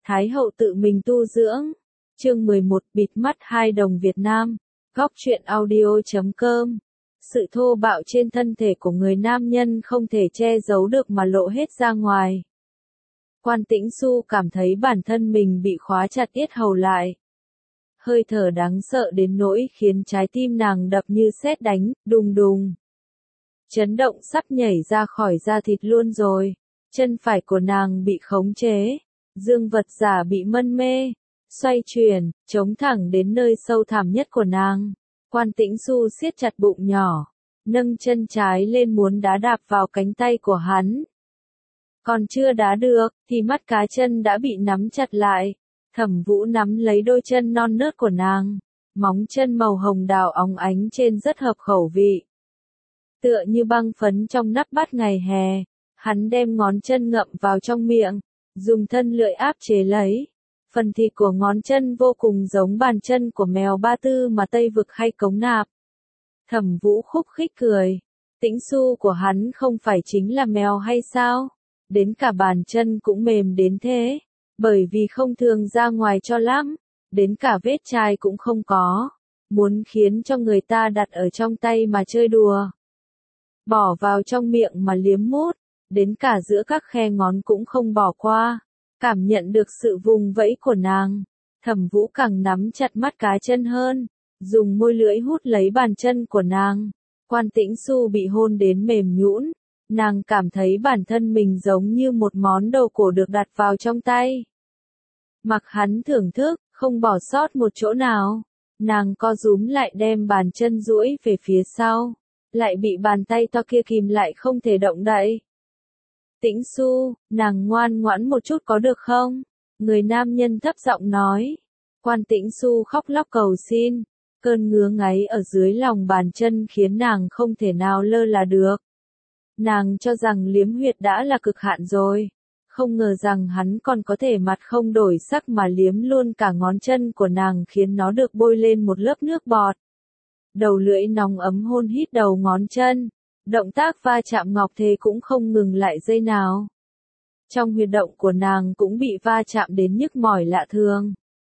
Thái hậu tự mình tu dưỡng. Chương 11 bịt mắt hai đồng Việt Nam. Góc truyện audio.com. Sự thô bạo trên thân thể của người nam nhân không thể che giấu được mà lộ hết ra ngoài. Quan Tĩnh Xu cảm thấy bản thân mình bị khóa chặt yết hầu lại. Hơi thở đáng sợ đến nỗi khiến trái tim nàng đập như sét đánh, đùng đùng. Chấn động sắp nhảy ra khỏi da thịt luôn rồi. Chân phải của nàng bị khống chế. Dương vật giả bị mân mê. Xoay chuyển, chống thẳng đến nơi sâu thẳm nhất của nàng. Quan Tĩnh Xu siết chặt bụng nhỏ. Nâng chân trái lên muốn đá đạp vào cánh tay của hắn. Còn chưa đá được, thì mắt cá chân đã bị nắm chặt lại. Thẩm Vũ nắm lấy đôi chân non nớt của nàng. Móng chân màu hồng đào óng ánh trên rất hợp khẩu vị. Tựa như băng phấn trong nắp bát ngày hè. Hắn đem ngón chân ngậm vào trong miệng. Dùng thân lưỡi áp chế lấy. Phần thịt của ngón chân vô cùng giống bàn chân của mèo Ba Tư mà Tây Vực hay cống nạp. Thẩm Vũ khúc khích cười. Tĩnh Xu của hắn không phải chính là mèo hay sao? Đến cả bàn chân cũng mềm đến thế. Bởi vì không thường ra ngoài cho lắm. Đến cả vết chai cũng không có. Muốn khiến cho người ta đặt ở trong tay mà chơi đùa. Bỏ vào trong miệng mà liếm mút. Đến cả giữa các khe ngón cũng không bỏ qua. Cảm nhận được sự vùng vẫy của nàng. Thẩm Vũ càng nắm chặt mắt cá chân hơn. Dùng môi lưỡi hút lấy bàn chân của nàng. Quan Tĩnh Xu bị hôn đến mềm nhũn. Nàng cảm thấy bản thân mình giống như một món đồ cổ được đặt vào trong tay. Mặc hắn thưởng thức, không bỏ sót một chỗ nào. Nàng co rúm lại đem bàn chân duỗi về phía sau. Lại bị bàn tay to kia kìm lại không thể động đậy. Tĩnh Xu, nàng ngoan ngoãn một chút có được không? Người nam nhân thấp giọng nói. Quan Tĩnh Xu khóc lóc cầu xin. Cơn ngứa ngáy ở dưới lòng bàn chân khiến nàng không thể nào lơ là được. Nàng cho rằng liếm huyệt đã là cực hạn rồi. Không ngờ rằng hắn còn có thể mặt không đổi sắc mà liếm luôn cả ngón chân của nàng khiến nó được bôi lên một lớp nước bọt. Đầu lưỡi nóng ấm hôn hít đầu ngón chân. Động tác va chạm ngọc thế cũng không ngừng lại giây nào. Trong huyệt động của nàng cũng bị va chạm đến nhức mỏi lạ thường.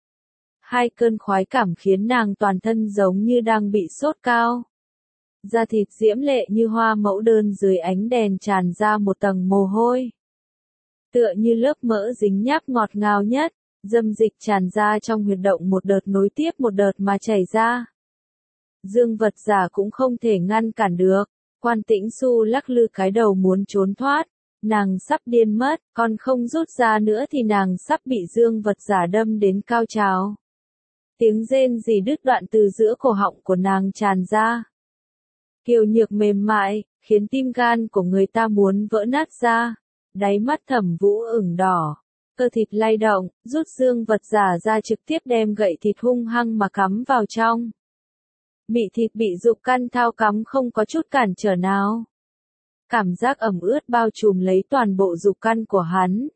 Hai cơn khoái cảm khiến nàng toàn thân giống như đang bị sốt cao. Da thịt diễm lệ như hoa mẫu đơn dưới ánh đèn tràn ra một tầng mồ hôi. Tựa như lớp mỡ dính nháp ngọt ngào nhất, dâm dịch tràn ra trong huyệt động một đợt nối tiếp một đợt mà chảy ra. Dương vật giả cũng không thể ngăn cản được. Quan Tĩnh Xu lắc lư cái đầu muốn trốn thoát. Nàng sắp điên mất, còn không rút ra nữa thì nàng sắp bị dương vật giả đâm đến cao trào. Tiếng rên rỉ đứt đoạn từ giữa cổ họng của nàng tràn ra. Kiều nhược mềm mại, khiến tim gan của người ta muốn vỡ nát ra. Đáy mắt Thẩm Vũ ửng đỏ. Cơ thịt lay động, rút dương vật giả ra trực tiếp đem gậy thịt hung hăng mà cắm vào trong. Bị thịt bị dục căn thao cắm không có chút cản trở nào. Cảm giác ẩm ướt bao trùm lấy toàn bộ dục căn của hắn.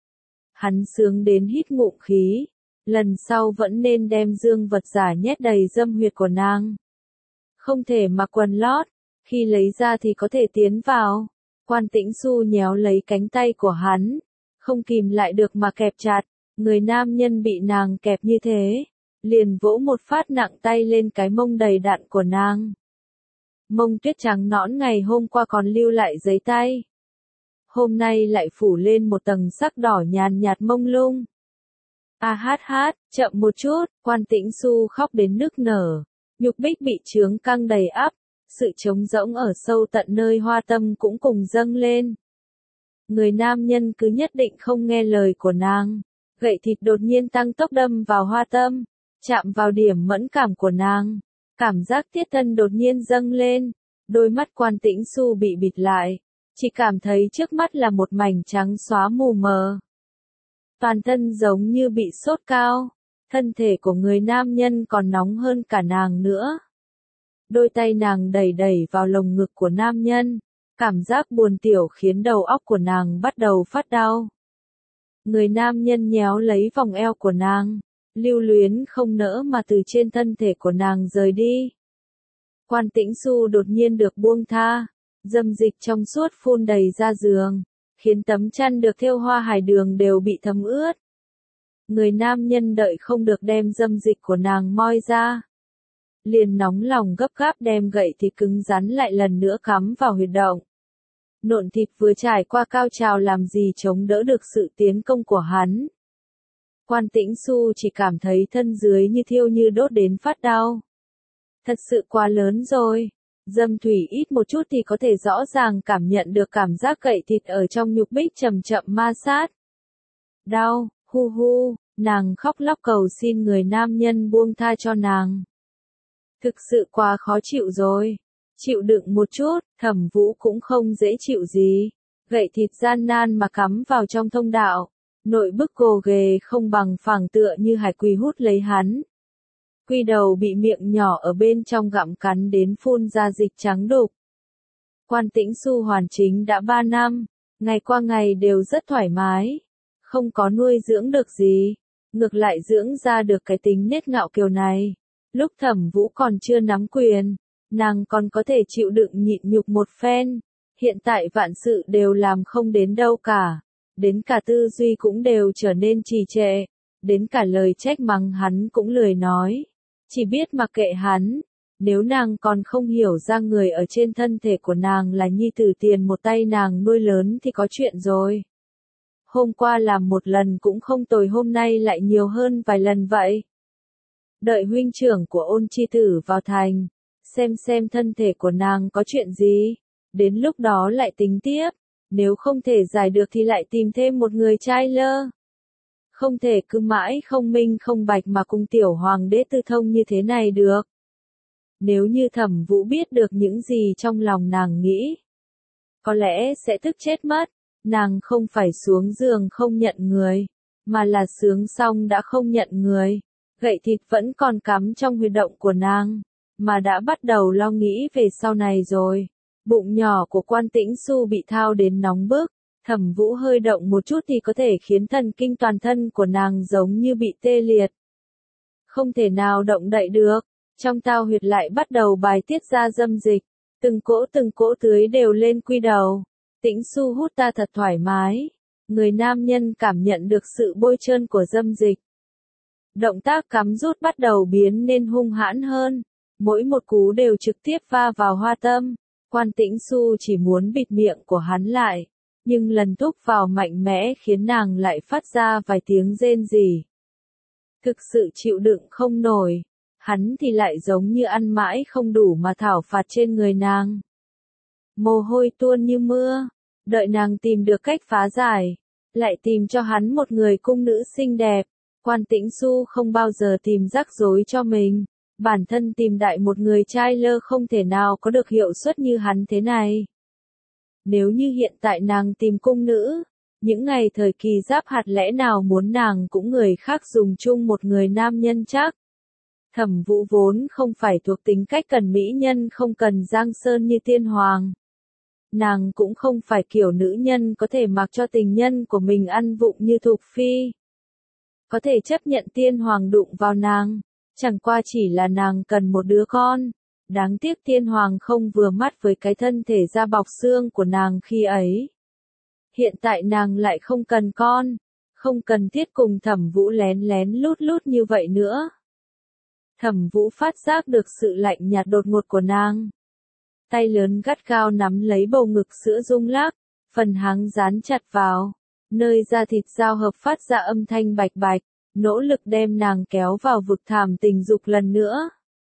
Hắn sướng đến hít ngụm khí. Lần sau vẫn nên đem dương vật giả nhét đầy dâm huyệt của nàng. Không thể mặc quần lót. Khi lấy ra thì có thể tiến vào. Quan Tĩnh Xu nhéo lấy cánh tay của hắn. Không kìm lại được mà kẹp chặt. Người nam nhân bị nàng kẹp như thế. Liền vỗ một phát nặng tay lên cái mông đầy đặn của nàng. Mông tuyết trắng nõn ngày hôm qua còn lưu lại giấy tay. Hôm nay lại phủ lên một tầng sắc đỏ nhàn nhạt mông lung. A hát hát, chậm một chút, Quan Tĩnh Xu khóc đến nức nở. Nhục bích bị chướng căng đầy ắp. Sự trống rỗng ở sâu tận nơi hoa tâm cũng cùng dâng lên. Người nam nhân cứ nhất định không nghe lời của nàng. Gậy thịt đột nhiên tăng tốc đâm vào hoa tâm. Chạm vào điểm mẫn cảm của nàng. Cảm giác tiết thân đột nhiên dâng lên. Đôi mắt Quan Tĩnh Xu bị bịt lại. Chỉ cảm thấy trước mắt là một mảnh trắng xóa mù mờ. Toàn thân giống như bị sốt cao. Thân thể của người nam nhân còn nóng hơn cả nàng nữa. Đôi tay nàng đẩy đẩy vào lồng ngực của nam nhân. Cảm giác buồn tiểu khiến đầu óc của nàng bắt đầu phát đau. Người nam nhân nhéo lấy vòng eo của nàng. Lưu luyến không nỡ mà từ trên thân thể của nàng rời đi. Quan Tĩnh Xu đột nhiên được buông tha. Dâm dịch trong suốt phun đầy ra giường. Khiến tấm chăn được thêu hoa hải đường đều bị thấm ướt. Người nam nhân đợi không được đem dâm dịch của nàng moi ra. Liền nóng lòng gấp gáp đem gậy thịt cứng rắn lại lần nữa cắm vào huyệt động. Nộn thịt vừa trải qua cao trào làm gì chống đỡ được sự tiến công của hắn. Quan Tĩnh Xu chỉ cảm thấy thân dưới như thiêu như đốt đến phát đau. Thật sự quá lớn rồi. Dâm thủy ít một chút thì có thể rõ ràng cảm nhận được cảm giác gậy thịt ở trong nhục bích chậm chậm ma sát. Đau, hu hu, nàng khóc lóc cầu xin người nam nhân buông tha cho nàng. Thực sự quá khó chịu rồi. Chịu đựng một chút, Thẩm Vũ cũng không dễ chịu gì. Gậy thịt gian nan mà cắm vào trong thông đạo. Nội bức gồ ghề không bằng phẳng tựa như hải quỳ hút lấy hắn. Quy đầu bị miệng nhỏ ở bên trong gặm cắn đến phun ra dịch trắng đục. Quan Tĩnh Xu hoàn chính đã 3 năm, ngày qua ngày đều rất thoải mái. Không có nuôi dưỡng được gì, ngược lại dưỡng ra được cái tính nết ngạo kiều này. Lúc Thẩm Vũ còn chưa nắm quyền, nàng còn có thể chịu đựng nhịn nhục một phen. Hiện tại vạn sự đều làm không đến đâu cả. Đến cả tư duy cũng đều trở nên trì trệ. Đến cả lời trách mắng hắn cũng lười nói. Chỉ biết mặc kệ hắn. Nếu nàng còn không hiểu ra người ở trên thân thể của nàng là nhi tử tiền một tay nàng nuôi lớn thì có chuyện rồi. Hôm qua làm một lần cũng không tồi, hôm nay lại nhiều hơn vài lần vậy. Đợi huynh trưởng của Ôn Chi Tử vào thành, xem thân thể của nàng có chuyện gì, đến lúc đó lại tính tiếp, nếu không thể giải được thì lại tìm thêm một người trai lơ. Không thể cứ mãi không minh không bạch mà cùng tiểu hoàng đế tư thông như thế này được. Nếu như Thẩm Vũ biết được những gì trong lòng nàng nghĩ, có lẽ sẽ tức chết mất. Nàng không phải xuống giường không nhận người, mà là sướng xong đã không nhận người. Gậy thịt vẫn còn cắm trong huyệt động của nàng, mà đã bắt đầu lo nghĩ về sau này rồi. Bụng nhỏ của Quan Tĩnh Xu bị thao đến nóng bức, Thẩm Vũ hơi động một chút thì có thể khiến thần kinh toàn thân của nàng giống như bị tê liệt. Không thể nào động đậy được, trong tao huyệt lại bắt đầu bài tiết ra dâm dịch, từng cỗ tưới đều lên quy đầu. Tĩnh Xu hút ta thật thoải mái. Người nam nhân cảm nhận được sự bôi trơn của dâm dịch. Động tác cắm rút bắt đầu biến nên hung hãn hơn. Mỗi một cú đều trực tiếp va vào hoa tâm. Quan Tĩnh Xu chỉ muốn bịt miệng của hắn lại. Nhưng lần thúc vào mạnh mẽ khiến nàng lại phát ra vài tiếng rên rỉ. Thực sự chịu đựng không nổi. Hắn thì lại giống như ăn mãi không đủ mà thảo phạt trên người nàng. Mồ hôi tuôn như mưa, đợi nàng tìm được cách phá giải, lại tìm cho hắn một người cung nữ xinh đẹp. Quan Tĩnh Xu không bao giờ tìm rắc rối cho mình, bản thân tìm đại một người trai lơ không thể nào có được hiệu suất như hắn thế này. Nếu như hiện tại nàng tìm cung nữ, những ngày thời kỳ giáp hạt lẽ nào muốn nàng cũng người khác dùng chung một người nam nhân chắc. Thẩm Vũ vốn không phải thuộc tính cách cần mỹ nhân không cần giang sơn như Tiên Hoàng. Nàng cũng không phải kiểu nữ nhân có thể mặc cho tình nhân của mình ăn vụng như Thục Phi. Có thể chấp nhận Tiên Hoàng đụng vào nàng, chẳng qua chỉ là nàng cần một đứa con. Đáng tiếc Tiên Hoàng không vừa mắt với cái thân thể da bọc xương của nàng khi ấy. Hiện tại nàng lại không cần con, không cần thiết cùng Thẩm Vũ lén lén lút lút như vậy nữa. Thẩm Vũ phát giác được sự lạnh nhạt đột ngột của nàng. Tay lớn gắt gao nắm lấy bầu ngực sữa rung lắc, phần háng dán chặt vào, nơi da thịt giao hợp phát ra âm thanh bạch bạch, nỗ lực đem nàng kéo vào vực thẳm tình dục lần nữa.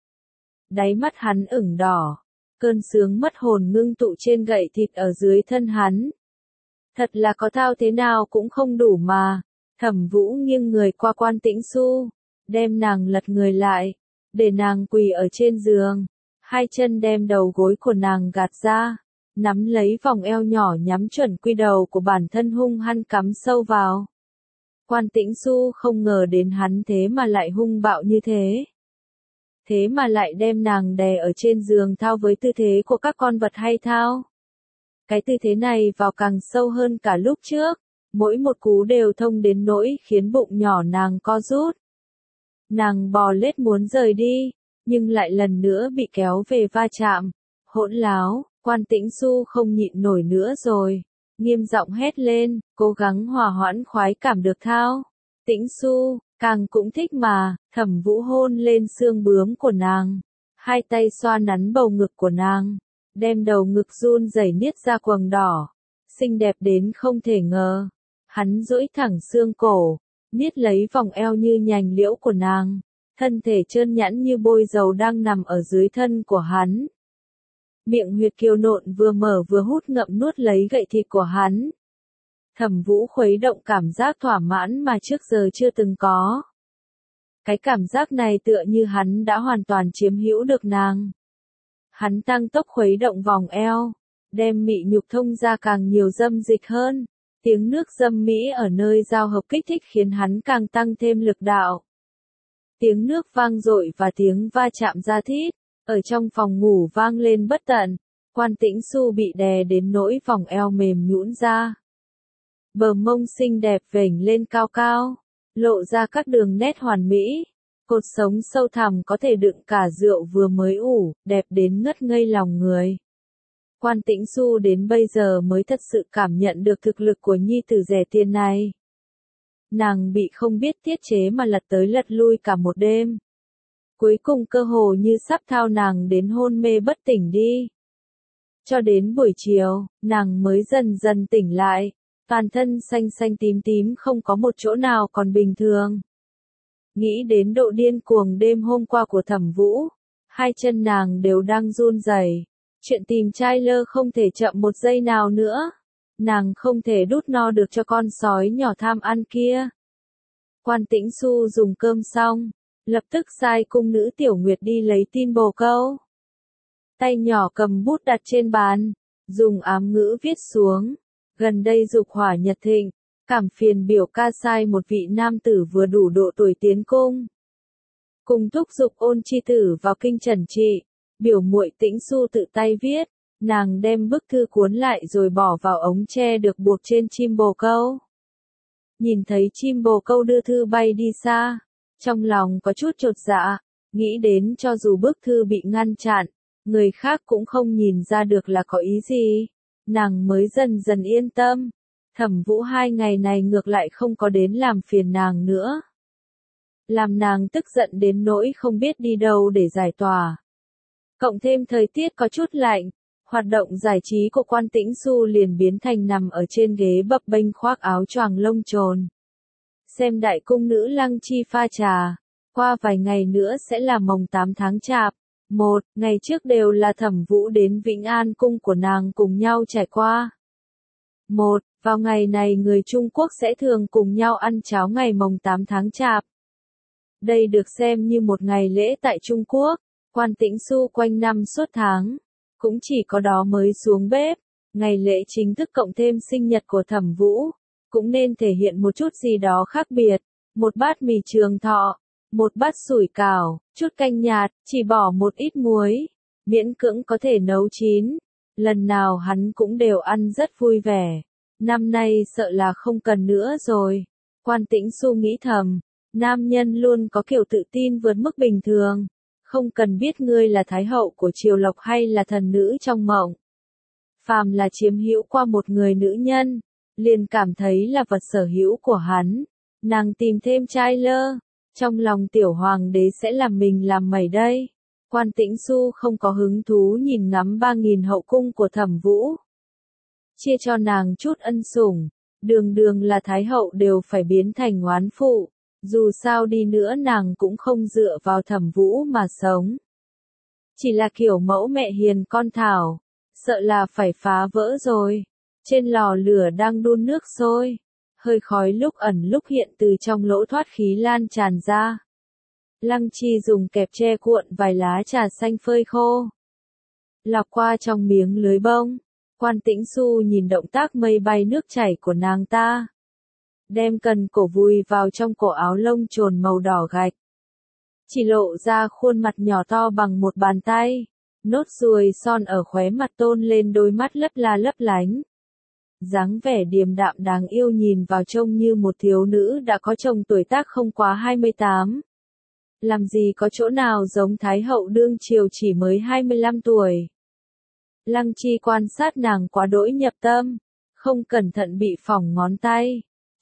Đáy mắt hắn ửng đỏ, cơn sướng mất hồn ngưng tụ trên gậy thịt ở dưới thân hắn. Thật là có thao thế nào cũng không đủ mà. Thẩm Vũ nghiêng người qua Quan Tĩnh Xu, đem nàng lật người lại, để nàng quỳ ở trên giường. Hai chân đem đầu gối của nàng gạt ra, nắm lấy vòng eo nhỏ nhắm chuẩn quy đầu của bản thân hung hăng cắm sâu vào. Quan Tĩnh Xu không ngờ đến hắn thế mà lại hung bạo như thế. Thế mà lại đem nàng đè ở trên giường thao với tư thế của các con vật hay thao. Cái tư thế này vào càng sâu hơn cả lúc trước, mỗi một cú đều thông đến nỗi khiến bụng nhỏ nàng co rút. Nàng bò lết muốn rời đi, nhưng lại lần nữa bị kéo về va chạm. Hỗn láo, Quan Tĩnh Xu không nhịn nổi nữa rồi, nghiêm giọng hét lên, cố gắng hòa hoãn khoái cảm được thao. Tĩnh Xu, càng cũng thích mà, Thẩm Vũ hôn lên xương bướm của nàng, hai tay xoa nắn bầu ngực của nàng, đem đầu ngực run rẩy niết ra quầng đỏ, xinh đẹp đến không thể ngờ. Hắn duỗi thẳng xương cổ, niết lấy vòng eo như nhành liễu của nàng, thân thể trơn nhẵn như bôi dầu đang nằm ở dưới thân của hắn. Miệng huyệt kiều nộn vừa mở vừa hút ngậm nuốt lấy gậy thịt của hắn. Thẩm Vũ khuấy động cảm giác thỏa mãn mà trước giờ chưa từng có. Cái cảm giác này tựa như hắn đã hoàn toàn chiếm hữu được nàng. Hắn tăng tốc khuấy động vòng eo, đem mị nhục thông ra càng nhiều dâm dịch hơn. Tiếng nước dâm mỹ ở nơi giao hợp kích thích khiến hắn càng tăng thêm lực đạo. Tiếng nước vang dội và tiếng va chạm da thịt, ở trong phòng ngủ vang lên bất tận. Quan Tĩnh Xu bị đè đến nỗi vòng eo mềm nhũn ra. Bờ mông xinh đẹp vểnh lên cao cao, lộ ra các đường nét hoàn mỹ. Cột sống sâu thẳm có thể đựng cả rượu vừa mới ủ, đẹp đến ngất ngây lòng người. Quan Tĩnh Xu đến bây giờ mới thật sự cảm nhận được thực lực của nhi tử rẻ tiền này. Nàng bị không biết tiết chế mà lật tới lật lui cả một đêm. Cuối cùng cơ hồ như sắp thao nàng đến hôn mê bất tỉnh đi. Cho đến buổi chiều, nàng mới dần dần tỉnh lại, toàn thân xanh xanh tím tím không có một chỗ nào còn bình thường. Nghĩ đến độ điên cuồng đêm hôm qua của Thẩm Vũ, hai chân nàng đều đang run rẩy. Chuyện tìm trai lơ không thể chậm một giây nào nữa. Nàng không thể đút no được cho con sói nhỏ tham ăn kia. Quan Tĩnh Xu dùng cơm xong, lập tức sai cung nữ Tiểu Nguyệt đi lấy tin bồ câu. Tay nhỏ cầm bút đặt trên bàn, dùng ám ngữ viết xuống. Gần đây dục hỏa nhật thịnh, cảm phiền biểu ca sai một vị nam tử vừa đủ độ tuổi tiến cung. Cùng thúc giục ôn chi tử vào kinh trần trị. Biểu muội Tĩnh Xu tự tay viết, nàng đem bức thư cuốn lại rồi bỏ vào ống tre được buộc trên chim bồ câu. Nhìn thấy chim bồ câu đưa thư bay đi xa, trong lòng có chút chột dạ, nghĩ đến cho dù bức thư bị ngăn chặn, người khác cũng không nhìn ra được là có ý gì, nàng mới dần dần yên tâm. Thẩm Vũ 2 ngày này ngược lại không có đến làm phiền nàng nữa. Làm nàng tức giận đến nỗi không biết đi đâu để giải tỏa. Cộng thêm thời tiết có chút lạnh, hoạt động giải trí của Quan Tĩnh Xu liền biến thành nằm ở trên ghế bập bênh khoác áo choàng lông trồn. Xem đại cung nữ Lăng Chi pha trà, qua vài ngày nữa sẽ là mồng 8 tháng Chạp. Ngày trước đều là Thẩm Vũ đến Vĩnh An cung của nàng cùng nhau trải qua. Vào ngày này người Trung Quốc sẽ thường cùng nhau ăn cháo ngày mồng 8 tháng Chạp. Đây được xem như một ngày lễ tại Trung Quốc. Quan Tĩnh Xu quanh năm suốt tháng, cũng chỉ có đó mới xuống bếp. Ngày lễ chính thức cộng thêm sinh nhật của Thẩm Vũ, cũng nên thể hiện một chút gì đó khác biệt. Một bát mì Trường Thọ, một bát sủi cảo, chút canh nhạt, chỉ bỏ một ít muối, miễn cưỡng có thể nấu chín. Lần nào hắn cũng đều ăn rất vui vẻ. Năm nay sợ là không cần nữa rồi. Quan Tĩnh Xu nghĩ thầm, nam nhân luôn có kiểu tự tin vượt mức bình thường. Không cần biết ngươi là thái hậu của Triều Lộc hay là thần nữ trong mộng. Phàm là chiếm hữu qua một người nữ nhân, liền cảm thấy là vật sở hữu của hắn. Nàng tìm thêm trai lơ, trong lòng tiểu hoàng đế sẽ làm mình làm mẩy đây. Quan Tĩnh Xu không có hứng thú nhìn ngắm 3.000 hậu cung của Thẩm Vũ. Chia cho nàng chút ân sủng, đường đường là thái hậu đều phải biến thành oán phụ. Dù sao đi nữa nàng cũng không dựa vào Thẩm Vũ mà sống. Chỉ là kiểu mẫu mẹ hiền con thảo, sợ là phải phá vỡ rồi. Trên lò lửa đang đun nước sôi, hơi khói lúc ẩn lúc hiện từ trong lỗ thoát khí lan tràn ra. Lăng Chi dùng kẹp tre cuộn vài lá trà xanh phơi khô, lọc qua trong miếng lưới bông. Quan Tĩnh Xu nhìn động tác mây bay nước chảy của nàng ta. Đem cần cổ vùi vào trong cổ áo lông trồn màu đỏ gạch. Chỉ lộ ra khuôn mặt nhỏ to bằng một bàn tay. Nốt ruồi son ở khóe mặt tôn lên đôi mắt lấp la lấp lánh. Dáng vẻ điềm đạm đáng yêu nhìn vào trông như một thiếu nữ đã có chồng tuổi tác không quá 28. Làm gì có chỗ nào giống Thái hậu đương triều chỉ mới 25 tuổi. Lăng Chi quan sát nàng quá đỗi nhập tâm, không cẩn thận bị phỏng ngón tay.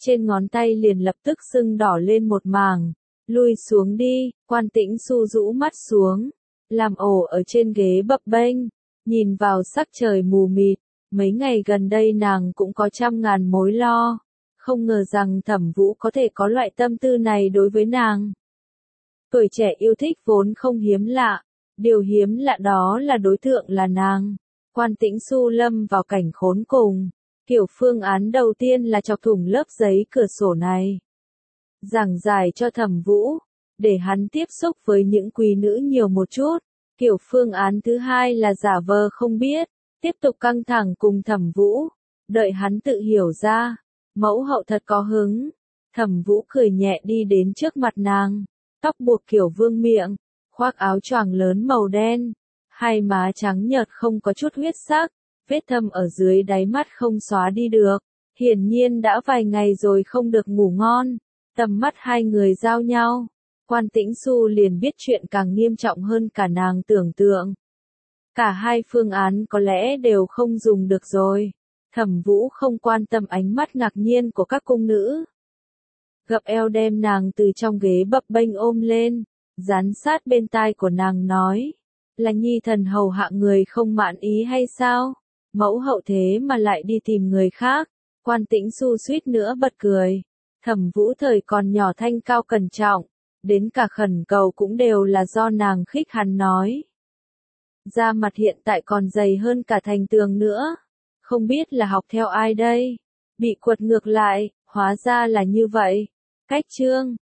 trên ngón tay liền lập tức sưng đỏ lên một mảng. Lui xuống đi, Quan Tĩnh Xu rũ mắt xuống, làm ổ ở trên ghế bập bênh, nhìn vào sắc trời mù mịt, mấy ngày gần đây nàng cũng có trăm ngàn mối lo, không ngờ rằng Thẩm Vũ có thể có loại tâm tư này đối với nàng. Tuổi trẻ yêu thích vốn không hiếm lạ, điều hiếm lạ đó là đối tượng là nàng. Quan Tĩnh Xu lâm vào cảnh khốn cùng, kiểu phương án đầu tiên là chọc thủng lớp giấy cửa sổ này. Giảng giải cho Thẩm Vũ, để hắn tiếp xúc với những quý nữ nhiều một chút. Kiểu phương án thứ hai là giả vờ không biết, tiếp tục căng thẳng cùng Thẩm Vũ, đợi hắn tự hiểu ra. Mẫu hậu thật có hứng. Thẩm Vũ cười nhẹ đi đến trước mặt nàng, tóc buộc kiểu vương miệng, khoác áo choàng lớn màu đen, hai má trắng nhợt không có chút huyết sắc, vết thâm ở dưới đáy mắt không xóa đi được. Hiển nhiên đã vài ngày rồi không được ngủ ngon. Tầm mắt hai người giao nhau, Quan Tĩnh Xu liền biết chuyện càng nghiêm trọng hơn cả nàng tưởng tượng. Cả hai phương án có lẽ đều không dùng được rồi. Thẩm Vũ không quan tâm ánh mắt ngạc nhiên của các cung nữ. Gập eo đem nàng từ trong ghế bập bênh ôm lên, dán sát bên tai của nàng nói, là nhi thần hầu hạ người không mãn ý hay sao? Mẫu hậu thế mà lại đi tìm người khác. Quan Tĩnh Xu suýt nữa bật cười. Thẩm Vũ thời còn nhỏ thanh cao cẩn trọng, đến cả khẩn cầu cũng đều là do nàng khích hắn nói. Da mặt hiện tại còn dày hơn cả thành tường nữa, không biết là học theo ai đây, bị quật ngược lại, hóa ra là như vậy. Cách chương